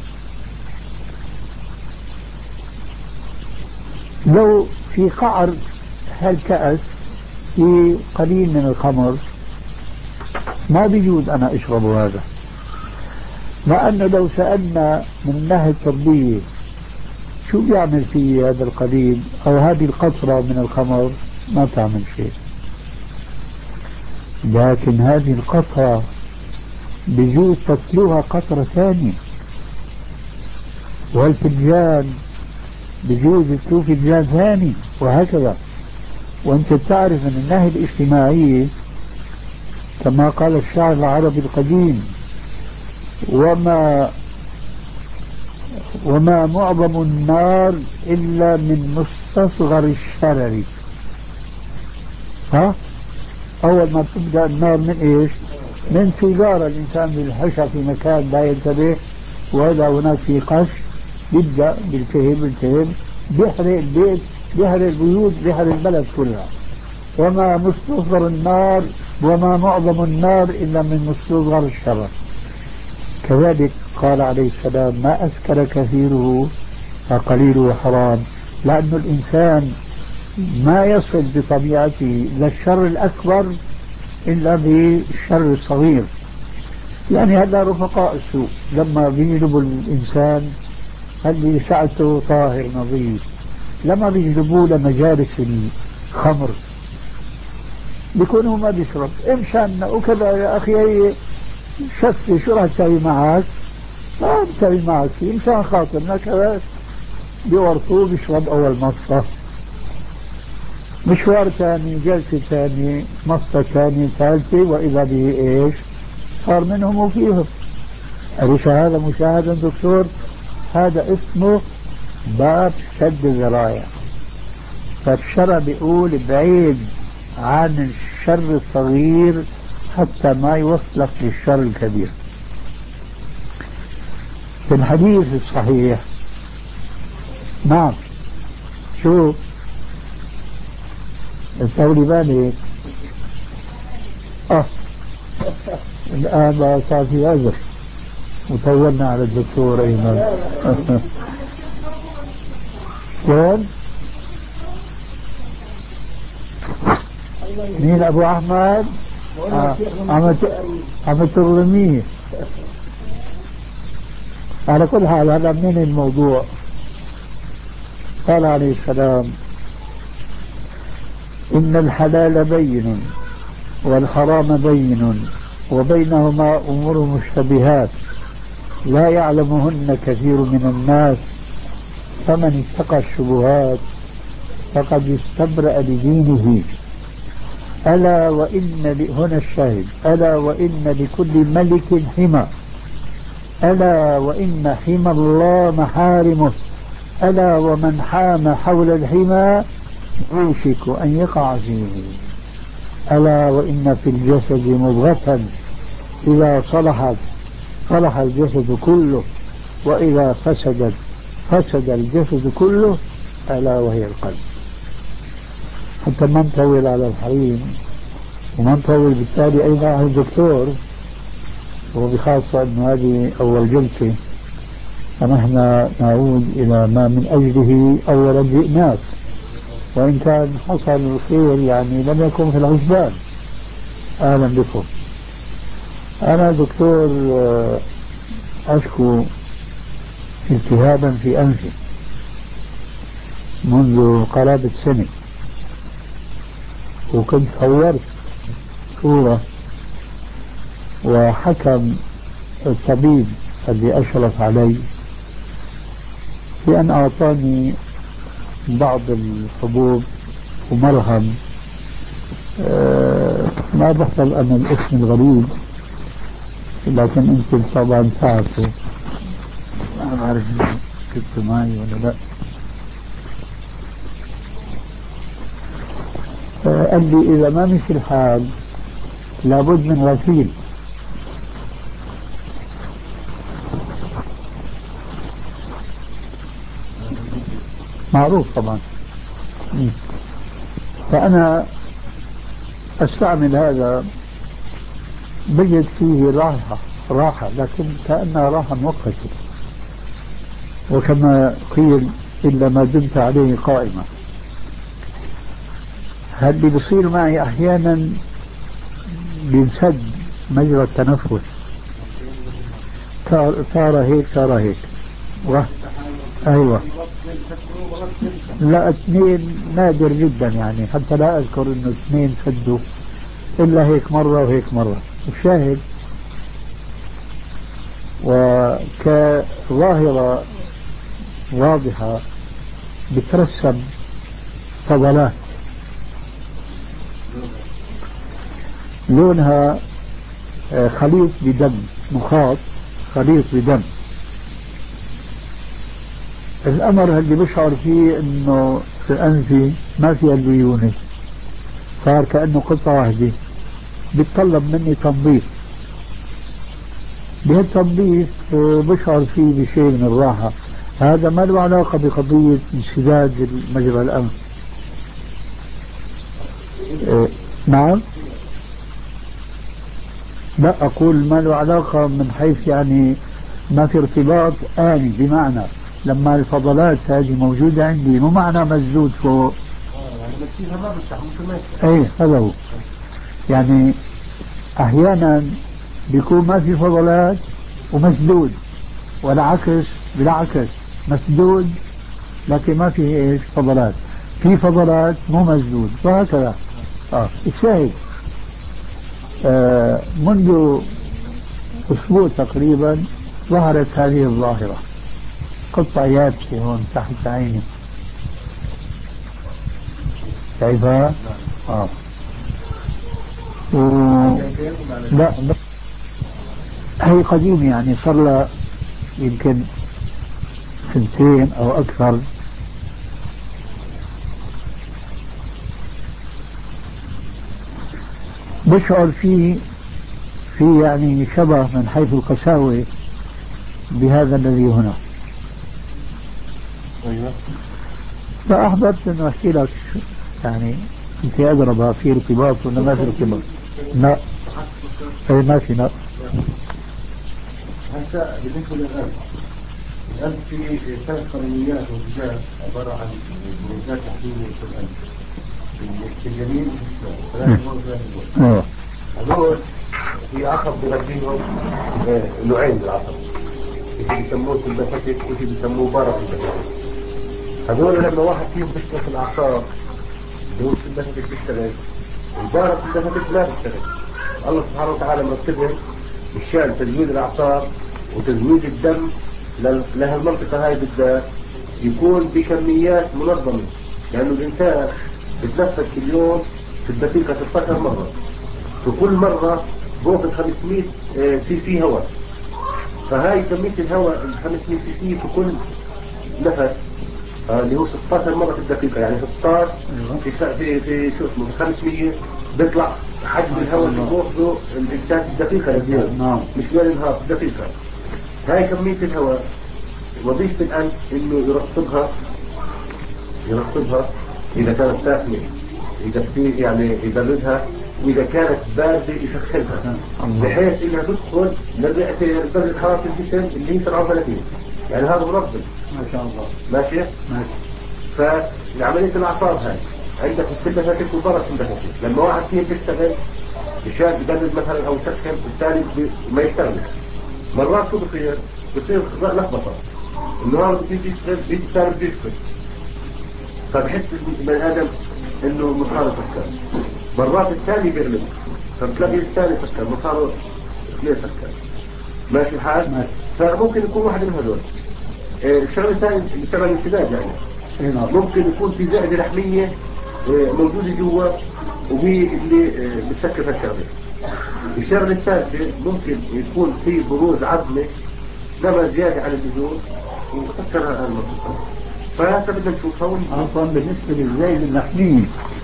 لو في قعر هالكأس في قليل من الخمر ما بيجوز أنا أشرب هذا، مع أنه لو سألنا من الناحية الطبية شو بيعمل في هذا القليل أو هذه القطرة من الخمر ما تعمل شيء، لكن هذه القطرة بيجوز تتلوها قطرة ثانية، والفنجان بيجوز يتلو فنجان ثاني، وهكذا. وانت تعرف من الناحية الاجتماعية كما قال الشاعر العربي القديم: وما وما معظم النار إلا من مستصغر الشرر. ها؟ أول ما تبدأ النار من إيش؟ من سيجارة الإنسان بالحشا في مكان لا ينتبه، وإذا هناك في قش يبدأ بالتهب بالتهب بيحرق البيت، بيحرق البيوت، بيحرق البلد كلها. وما مستصغر النار وما معظم النار إلا من مستصغر الشرر. كذلك قال عليه السلام: ما أسكر كثيره فقليله حرام، لأن الإنسان ما يصل بطبيعته للشر الأكبر إلا بالشر الصغير. يعني هذا رفقاء السوء لما بيجلبوا الإنسان اللي شعته طاهر نظيف، لما بيجلبوه لمجالس الخمر بيكونوا ما بيشرب إمشان وكذا. يا أخي شفي شو راح تسوي معك؟ ما بتسوي معك شيء، إمشان خاطرنا كذا. بيورطوه بيشرب أول مصة، مشوار ثاني، جلسة ثانية، مصة ثانية، ثالثة، وإذا به إيش؟ صار منهم وفيهم. أليس هذا مشاهدا دكتور؟ هذا اسمه باب سد الذرائع. فالشرع بيقول بعيد عن الشر الصغير حتى ما يوصلك للشر الكبير. في الحديث الصحيح، نعم، شو الثوري بالي؟ اه الآن صار في أزر وطولنا على الدكتور أيمن. شلون؟ مين أبو أحمد؟ عم ترميه. على كل حال هذا من الموضوع. قال عليه السلام: إن الحلال بين والحرام بين وبينهما أمور مشتبهات لا يعلمهن كثير من الناس، فمن اتقى الشبهات فقد استبرأ لدينه. ألا وإن هنا الشاهد: ألا وإن لكل ملك حمى، ألا وإن حمى الله محارمه، ألا ومن حام حول الحمى يوشك أن يقع فيه، ألا وإن في الجسد مضغة إذا صلحت صلح الجسد كله، وإذا فسدت فسد الجسد كله، ألا وهي القلب. حتى ما نطول على الحريم وما نطول بالتالي أيضا على الدكتور، وبخاصة أن هذه أول جلسة، فنحن نعود إلى ما من أجله أولا جئناك، وإن كان حصل الخير يعني لم يكن في الحسبان. أهلا بكم. أنا دكتور أشكو التهابا في أنفي منذ قرابة سنة، وكنت صورت صورة، وحكم الطبيب الذي أشرف علي بأن أعطاني بعض الحبوب ومرهم. أه ما بحصل أنا الاسم الغريب، لكن أنت طبعا تعرفوا. ما بعرف كنت معي ولا لا. أه قال لي إذا ما مشي الحال لابد من غسيل. معروف طبعا. فأنا أستعمل هذا بجد فيه راحة راحة لكن كأنها راحة مؤقتة، وكما قيل إلا ما دمت عليه قائمة. هذا بيصير معي أحيانا بينسد مجرى التنفس، تارة هيك تارة هيك و... أيوة. لا اثنين نادر جدا يعني، حتى لا أذكر إنه اثنين سدوا إلا هيك مرة وهيك مرة. الشاهد وكظاهرة واضحة بترسم فضلات لونها خليط بدم، مخاط خليط بدم. الأمر اللي بشعر فيه إنه في أنفي ما فيها الليونة، صار كأنه قطعة واحدة، بيتطلب مني تنظيف. بهالتنظيف بشعر فيه بشيء من الراحة. هذا ما له علاقة بقضية انسداد مجرى الأنف. إيه نعم، لا أقول ما له علاقة من حيث يعني ما في ارتباط آني، بمعنى لما الفضلات هذه موجودة عندي مو معنى مسدود فوق. ايه هذا هو. يعني احيانا بيكون ما في فضلات ومسدود، والعكس بالعكس مسدود لكن ما في ايش فضلات، في فضلات مو مسدود، وهكذا. اه الشاهد آه منذ اسبوع تقريبا ظهرت هذه الظاهرة، قطة يابسة هون تحت عيني، شايفها؟ اه و... لا لا هي قديمة يعني، صار لها يمكن سنتين او اكثر. بشعر فيه في يعني شبه من حيث القساوة بهذا الذي هنا. ايوه. فأحببت أن أحكي لك يعني أنت أدرى في ارتباط ولا ما في ارتباط؟ لا أي ما في. لا هسه بالنسبة للألف، الألف في ثلاث قانونيات وجهات عبارة عن بروزات تحديدية في الألف، في اليمين وفي الشمال، ثلاث نور ثلاث نور. هذول في عصب بغذيهم نوعين من العصب، اللي بيسموه سمباثيك واللي بيسموه باراسمباثيك. هذول لما واحد فيهم بيشتغل في الأعصاب اللي هو السمباثيك بيشتغل، الباراسمباثيك لا بيشتغل. الله سبحانه وتعالى مرتبه مشان تزويد الأعصاب وتزويد الدم لهالمنطقة هاي بالذات يكون بكميات منظمة، لأنه الإنسان بتنفس في اليوم في الدقيقة ستة عشر مرة، وكل مرة بوقت خمسمية سي سي هواء. فهاي كمية الهواء ال خمسمية سي سي في كل نفس اللي هو ستة عشر مرة في الدقيقة، يعني ستة عشر في في في شو اسمه خمسمية بيطلع حجم الهواء اللي بوقته الإنسان في الدقيقة لليوم، مش ليل نهار في الدقيقة. هاي كمية الهواء وظيفة الأنف إنه يرطبها يرطبها إذا كانت ساخنة، إذا في يعني يبردها، وإذا كانت باردة يسخنها بحيث إنها تدخل للرئتين درجة حرارة الجسم اللي هي سبعة وثلاثين. يعني هذا منظم ما شاء الله. ماشي ماشي. فعملية الأعصاب هاي عندك السمباثيك والباراسمباثيك، لما واحد فيهم بيشتغل مشان يبرد مثلا أو يسخن الثاني ما يشتغل. مرات شو بصير؟ بصير لخبطة، النهار بيجي يشتغل بيجي الثاني بيجي يشتغل، فبحس البني آدم إنه مصاره سكر. مرات الثاني بيغلب، فبتلاقي الثاني سكر مصاره اثنين سكر. ماشي الحال؟ ماشي. فممكن يكون واحد من هذول. الشغله الثانيه اللي تبع الانسداد يعني ممكن يكون في زائده لحميه موجوده جوا وهي اللي بتسكر هالشغله. الشغله الثالثه ممكن يكون في بروز عظمي لما زياده عن اللزوم وسكر هالمنطقه. فهذا بدنا نشوفها. اصلا بالنسبه للزايده اللحميه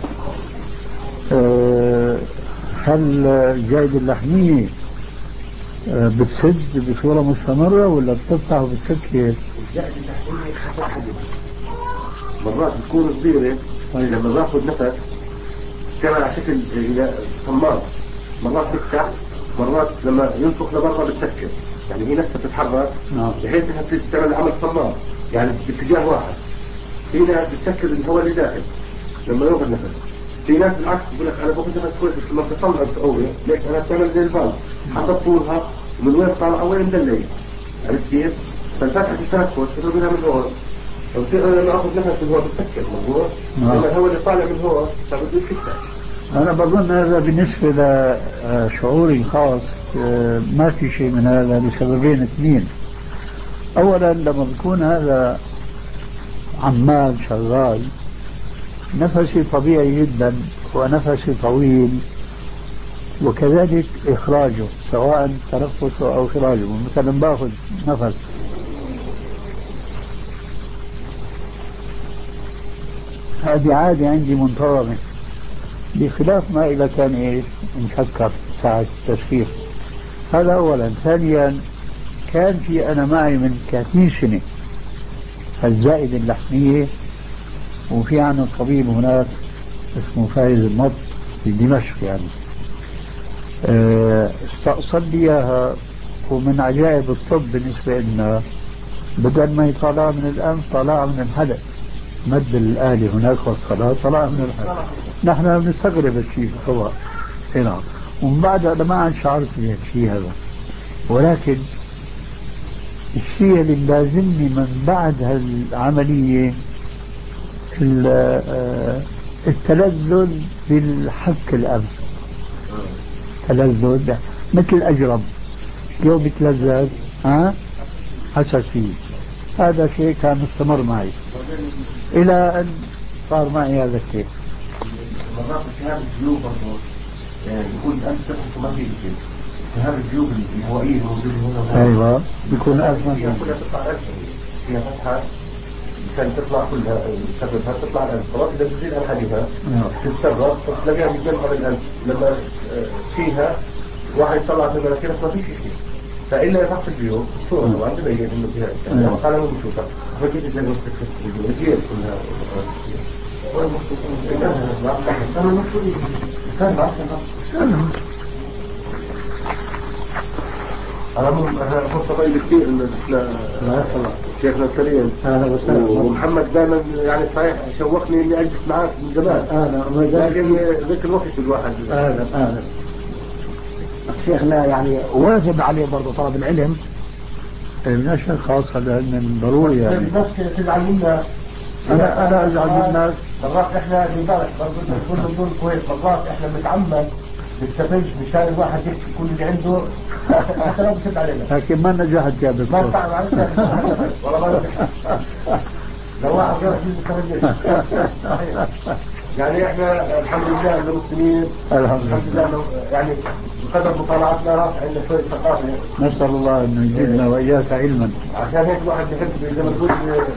أه هل الزايده اللحميه أه بتسد بصوره مستمره ولا بتقطع وبتسكر؟ الزائده اللحميه حسب حجم مرات بتكون صغيرة لما باخذ نفس كان على شكل صمام، مرات بتفتح، مرات لما ينفخ لبرا بتسكر، يعني هي نفسها بتتحرك بحيث انها تعمل عمل صمام يعني باتجاه واحد. في ناس بتسكر الهواء اللي داخل لما ياخذ نفس، في ناس بالعكس بقول لك انا باخذ نفس كويس بس لما بتطلع بتقوي، ليش انا بتعمل زي البال حتى طولها ومن وين طالعه وين مدليه، عرفت كيف؟ فالفتحه التنفس بتضرب منها من هون، وبصير انا لما اخذ نفس الهواء بتسكر مضبوط، لما الهواء اللي طالع من هون فبده يتفتح. أنا بظن هذا بالنسبة لشعوري الخاص ما في شيء من هذا لسببين اثنين. أولا لما بكون هذا عمال شغال نفسي طبيعي جدا ونفسي طويل، وكذلك إخراجه سواء تنفسه أو إخراجه. مثلا باخذ نفس هذه عادة عندي منتظمة، بخلاف ما إذا كان إيش مشكر ساعة التسخير. هذا أولا. ثانيا كان في أنا معي من ثلاثين سنة الزائدة اللحمية، وفي عنه طبيب هناك اسمه فايز المط في دمشق يعني استأصل لي إياها. ومن عجائب الطب بالنسبة لنا بدل ما يطلع من الأنف طلع من الحلق، مد الآلي هناك والصلاة طلع من الحلق. نحن بنستغرب الشيء هو هنا، ومن بعد أنا ما عاد شعرت بالشيء هذا. ولكن الشيء اللي لازمني من بعد هالعملية التلذذ بالحك الأنف، تلذذ مثل الأجرب يوم يتلذذ ها حسس فيه. هذا شيء كان مستمر معي إلى أن صار معي هذا الشيء. مرات التهاب الجيوب برضه يكون الأنف تفتح ما فيه شيء، التهاب الجيوب الهوائية الموجودة هنا أيوة بيكون أزمة فيها كلها تطلع الأنف، فيها فتحة كان تطلع كلها سببها تطلع الأنف. خلاص إذا بتزيد عن حديثها تتسرب تلاقيها بتجمع بالأنف، لما فيها واحد يطلع في المناخير ما فيش شيء، فإلا تحت الجيوب صورة طبعا تبين إنه فيها يعني قال مو بشوفها فكيف تلاقي نفسك تحت الجيوب كثير كلها. أنا أنا فرصة طيبة كثير إن إحنا شيخنا الكريم ومحمد دائما يعني صحيح شوقني إني أجلس معاك من زمان، لكن ذاك الوقت الواحد أهلا أهلا شيخنا يعني واجب عليه برضه طلب العلم النشر خاصة لأن ضروري يعني. الناس تزعل منا، أنا أنا أزعل من الناس. مرات إحنا لذلك برضه نقول من دون كويس، مرات إحنا بنتعمد نستفز مشان الواحد يحكي كل اللي عنده حتى لو بسد علينا، لكن ما نجحت يا دكتور. ما استعمل عليك والله ما نجحت. لو واحد غير يستفز يعني إحنا الحمد لله المسلمين الحمد لله يعني بقدر مطالعتنا راح عندنا شوية ثقافة. نسأل الله أن يجيبنا وإياك علما. عشان هيك الواحد بحب زي ما تقول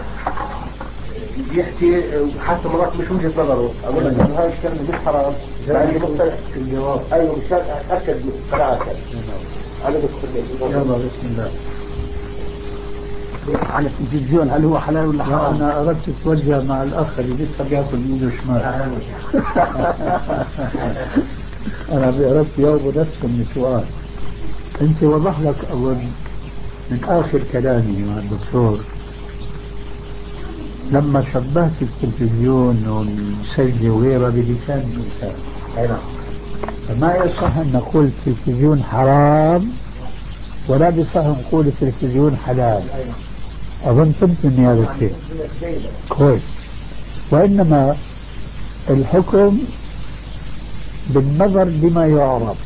يحكي حتى مرات مش وجهة نظره، أقول لك إنه هاي الشغلة مش حرام يعني مقتنع الجواب. أيوه مش أتأكد من قناعتك. أنا بس يلا بسم الله. على التلفزيون هل هو حلال ولا حرام؟ أنا أردت أتوجه مع الأخ اللي لسه بياكل بإيده الشمال. أنا أردت يوم نفسه من السؤال. أنت وضح لك أول من آخر كلامي مع الدكتور لما شبهت التلفزيون والسجل وغيرها بلسان الإنسان. أيوة. فما يصح أن نقول التلفزيون حرام ولا بصح نقول التلفزيون حلال. أظن فهمت مني هذا الشيء كويس. وإنما الحكم بالنظر لما يعرض،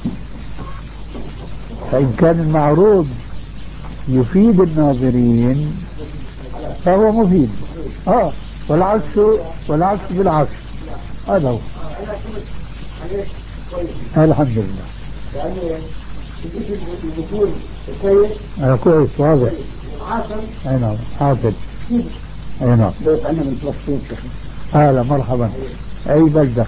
فإن كان المعروض يفيد الناظرين فهو مفيد، آه والعكس والعكس بالعكس. هذا هو. الحمد لله. أنا كويس واضح. أي نعم حاضر. أي نعم. أنا من فلسطين. أهلا مرحبا. أي بلدة؟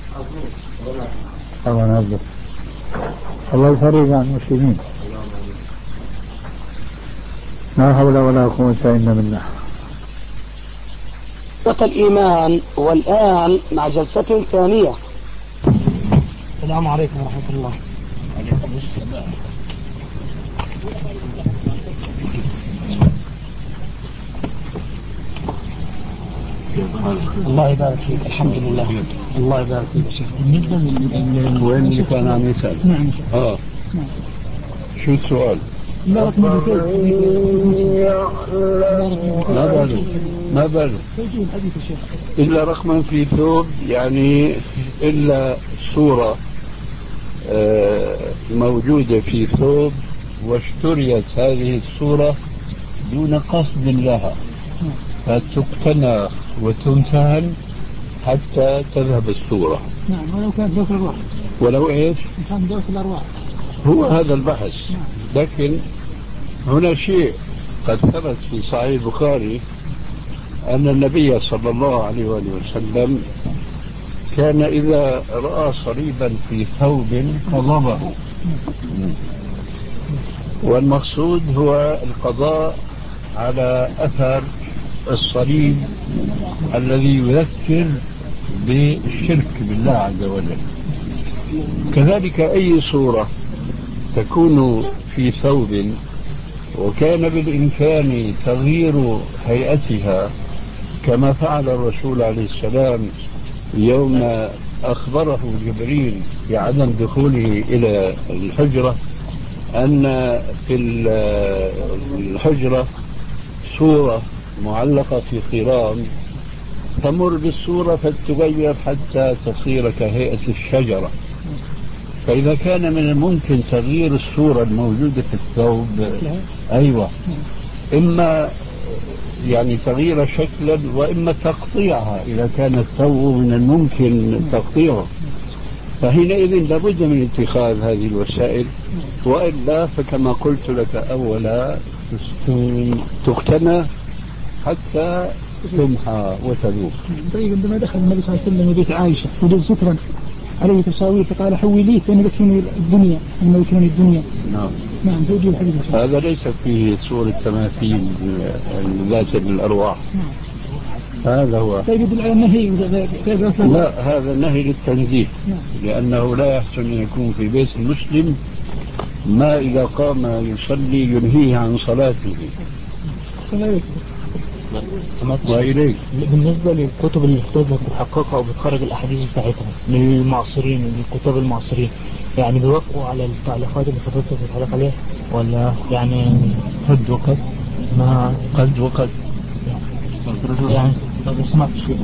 طبعا هذا الله يفرج عن المسلمين. لا حول ولا قوة إلا بالله. حقيقة الإيمان، والآن مع جلسة ثانية. السلام عليكم ورحمة الله. عليكم السلام. الله يبارك فيك. الحمد لله. الله يبارك فيك يا شيخ. وين اللي كان عم يسأل؟ نعم. اه شو السؤال؟ ما باله ما باله إلا رقما في ثوب، يعني إلا صورة موجودة في ثوب واشتريت هذه الصورة دون قصد لها فتقتنى وتمتهن حتى تذهب الصورة. نعم، ولو كانت ذوق الأرواح. ولو إيش؟ كان ذوق الأرواح. هو هذا البحث. لكن هنا شيء قد ثبت في صحيح البخاري أن النبي صلى الله عليه وآله وسلم كان إذا رأى صليبا في ثوب قضبه، والمقصود هو القضاء على أثر الصليب الذي يذكر بالشرك بالله عز وجل. كذلك أي صورة تكون في ثوب وكان بالإمكان تغيير هيئتها، كما فعل الرسول عليه السلام يوم أخبره جبريل بعدم دخوله إلى الحجرة أن في الحجرة صورة معلقة في خرام تمر بالصورة فتغير حتى تصير كهيئة الشجرة. فإذا كان من الممكن تغيير الصورة الموجودة في الثوب، أيوة، إما يعني تغيير شكلا وإما تقطيعها إذا كان الثوب من الممكن تقطيعه، فحينئذ لابد من اتخاذ هذه الوسائل، وإلا فكما قلت لك أولا تقتنى حتى تمحى وتذوب. طيب عندما دخل النبي صلى الله عليه وسلم بيت عائشة وجد سترا عليه تصاوير فقال حوليه فإن يكفيني الدنيا إنه يكفيني الدنيا. نعم. نعم توجيه الحديث. هذا ليس فيه صورة تماثيل ذات الأرواح. نعم. هذا هو. طيب يدل على النهي. لا، هذا النهي للتنزيه. نعم. لأنه لا يحسن أن يكون في بيت المسلم ما إذا قام يصلي ينهيه عن صلاته. وإليك بالنسبة للكتب اللي بتحققها أو بتخرج الأحاديث بتاعتها للمعاصرين للكتاب المعاصرين، يعني بيوافقوا على التعليقات اللي حضرتك بتعلق عليها ولا يعني قد وقد ما قد وقد يعني لو سمعت شيء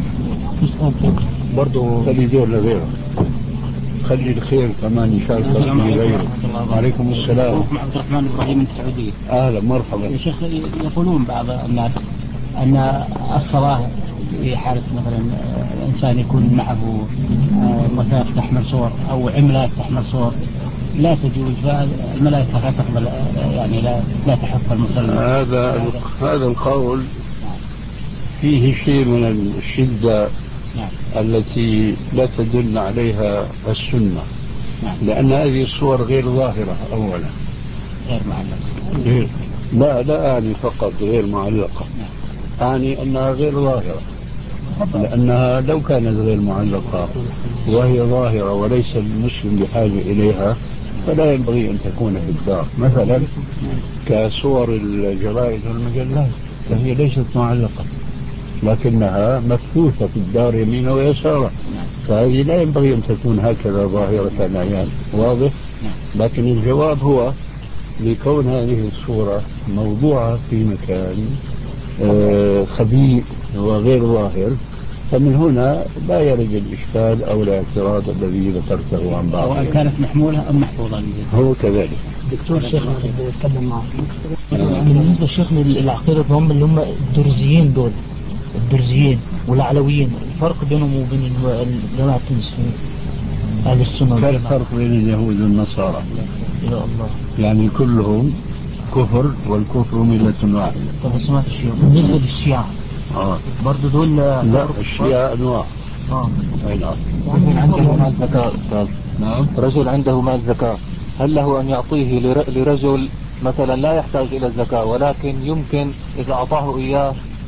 برضو خلي دور لغيره، خلي الخير كمان يشارك في غيره. وعليكم السلام. عبد الرحمن إبراهيم من السعودية. أهلا مرحبا. يا شيخ يقولون بعض الناس أن الصلاة في حالة مثلا إنسان يكون معه مثلا تحمل صور أو عملات تحمل صور لا تجوز، فالملائكة لا تقبل يعني لا لا تحف المصلي. هذا هذا القول فيه شيء من الشدة. نعم. التي لا تدل عليها السنة. نعم. لأن هذه الصور غير ظاهرة أولا، غير معلقة. غير لا لا أعني فقط غير معلقة. نعم. أعني أنها غير ظاهرة، لأنها لو كانت غير معلقة وهي ظاهرة وليس المسلم بحاجة إليها فلا ينبغي أن تكون في الدار، مثلا كصور الجرائد والمجلات فهي ليست معلقة لكنها مبثوثة في الدار يمين ويسارا، فهذه لا ينبغي أن تكون هكذا ظاهرة عيان. واضح؟ لكن الجواب هو لكون هذه الصورة موضوعة في مكان آه خبيث وغير ظاهر، فمن هنا لا يرد الإشكال أو الاعتراض الذي ذكرته عن بعض. سواء كانت محمولة أم محفوظة. هو كذلك. دكتور الشيخ أتكلم معك بالنسبة للشيخ للعقيدة هم اللي هم الدرزيين دول، الدرزيين والعلويين، الفرق بينهم وبين جماعة المسلمين أهل السنة. كيف الفرق بين اليهود والنصارى؟ يا الله. يعني كلهم كفر والكفر ملة واحدة. طب سمعت الشيء بالنسبة للشيعة آه. برضو دول لا الشيعة أنواع. آه. أي نعم. رجل عنده مال زكاة أستاذ. نعم. رجل عنده مال زكاة، هل له أن يعطيه لرجل مثلا لا يحتاج إلى الزكاة ولكن يمكن إذا أعطاه إياه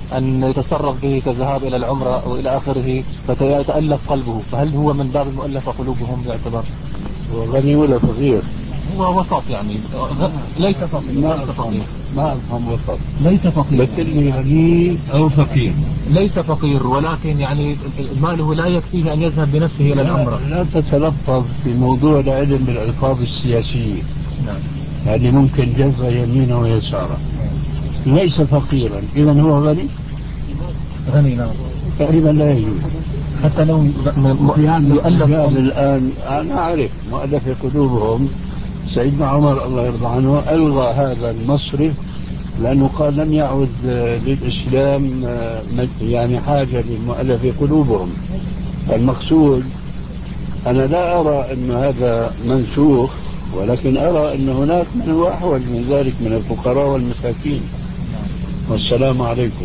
أن يتصرف به كالذهاب إلى العمرة أو إلى آخره فيتألف قلبه، فهل هو من باب المؤلف قلوبهم يعتبر؟ غني ولا فقير؟ هو وسط يعني، ليس فقير. ما أفهم ما أفهم وسط. ليس فقير لكني غني أو فقير. ليس فقير، ولكن يعني ماله لا يكفيه أن يذهب بنفسه إلى العمرة. لا تتلفظ في موضوع العلم بالألفاظ السياسية. نعم. هذه ممكن جزء يمينه ويساره. ليس فقيرا، إذا هو غني. غني نعم. تقريبا لا يجوز. حتى لو يعني يؤلف الآن أنا أعرف مؤلف قلوبهم. سيدنا عمر الله يرضى عنه ألغى هذا المصرف لأنه قال لم يعد للإسلام يعني حاجة للمؤلف قلوبهم. المقصود أنا لا أرى أن هذا منسوخ، ولكن أرى أن هناك من هو أحوج من ذلك من الفقراء والمساكين. والسلام عليكم.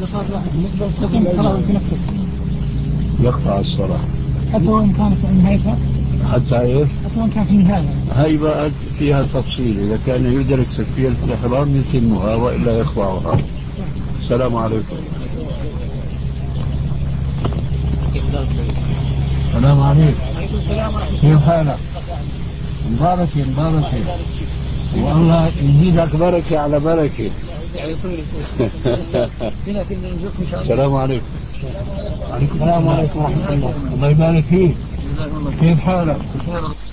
يقطع الصلاة حتى وإن كانت في نهايتها، حتى إيه؟ حتى وإن كانت في النهاية. هاي بقى فيها تفصيل، إذا كان يدرك تكبيرة الإحرام يتمها وإلا يقطعها. السلام عليكم. السلام عليكم. كيف حالك؟ مبارك مبارك والله يزيدك بركة على بركة. السلام عليكم. السلام عليكم ورحمة الله. الله يبارك فيك. كيف حالك؟